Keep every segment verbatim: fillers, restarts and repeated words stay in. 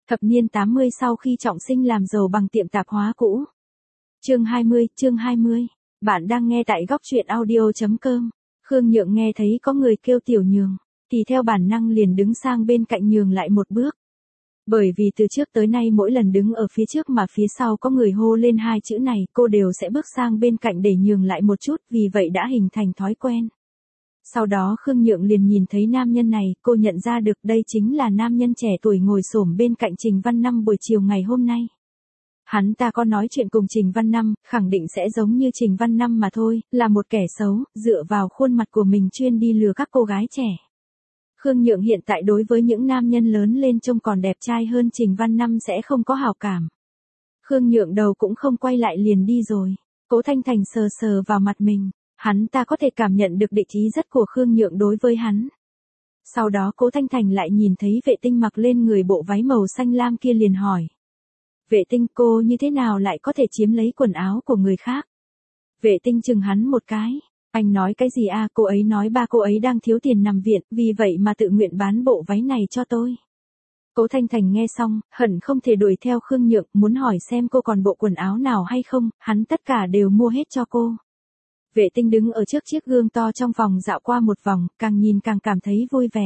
Thập niên tám mươi sau khi trọng sinh làm giàu bằng tiệm tạp hóa cũ. Chương hai mươi, chương hai mươi. Bạn đang nghe tại góc truyện audio chấm com. Khương Nhượng nghe thấy có người kêu Tiểu Nhường, thì theo bản năng liền đứng sang bên cạnh nhường lại một bước. Bởi vì từ trước tới nay mỗi lần đứng ở phía trước mà phía sau có người hô lên hai chữ này, cô đều sẽ bước sang bên cạnh để nhường lại một chút, vì vậy đã hình thành thói quen. Sau đó Khương Nhượng liền nhìn thấy nam nhân này, cô nhận ra được đây chính là nam nhân trẻ tuổi ngồi xổm bên cạnh Trình Văn Năm buổi chiều ngày hôm nay. Hắn ta có nói chuyện cùng Trình Văn Năm, khẳng định sẽ giống như Trình Văn Năm mà thôi, là một kẻ xấu, dựa vào khuôn mặt của mình chuyên đi lừa các cô gái trẻ. Khương Nhượng hiện tại đối với những nam nhân lớn lên trông còn đẹp trai hơn Trình Văn Năm sẽ không có hảo cảm. Khương Nhượng đầu cũng không quay lại liền đi rồi. Cố Thanh Thành sờ sờ vào mặt mình, hắn ta có thể cảm nhận được địch ý rất của Khương Nhượng đối với hắn. Sau đó Cố Thanh Thành lại nhìn thấy Vệ Tinh mặc lên người bộ váy màu xanh lam kia liền hỏi. Vệ Tinh, cô như thế nào lại có thể chiếm lấy quần áo của người khác? Vệ Tinh chừng hắn một cái. Anh nói cái gì à? Cô ấy nói ba cô ấy đang thiếu tiền nằm viện, vì vậy mà tự nguyện bán bộ váy này cho tôi. Cố Thanh Thành nghe xong, hận không thể đuổi theo Khương Nhượng, muốn hỏi xem cô còn bộ quần áo nào hay không, hắn tất cả đều mua hết cho cô. Vệ Tinh đứng ở trước chiếc gương to trong phòng dạo qua một vòng, càng nhìn càng cảm thấy vui vẻ.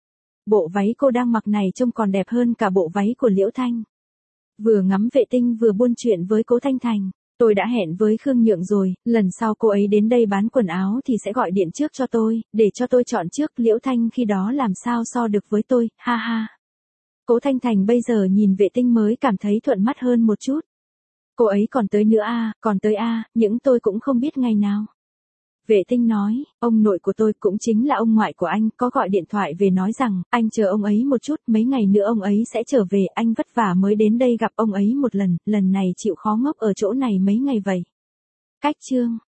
Bộ váy cô đang mặc này trông còn đẹp hơn cả bộ váy của Liễu Thanh. Vừa ngắm Vệ Tinh vừa buôn chuyện với Cố Thanh Thành. Tôi đã hẹn với Khương Nhượng rồi, lần sau cô ấy đến đây bán quần áo thì sẽ gọi điện trước cho tôi, để cho tôi chọn trước. Liễu Thanh khi đó làm sao so được với tôi, ha ha. Cố Thanh Thành bây giờ nhìn Vệ Tinh mới cảm thấy thuận mắt hơn một chút. Cô ấy còn tới nữa à, còn tới à, những tôi cũng không biết ngày nào. Vệ Tinh nói, ông nội của tôi cũng chính là ông ngoại của anh, có gọi điện thoại về nói rằng, anh chờ ông ấy một chút, mấy ngày nữa ông ấy sẽ trở về, anh vất vả mới đến đây gặp ông ấy một lần, lần này chịu khó ngốc ở chỗ này mấy ngày vậy. Cách chương,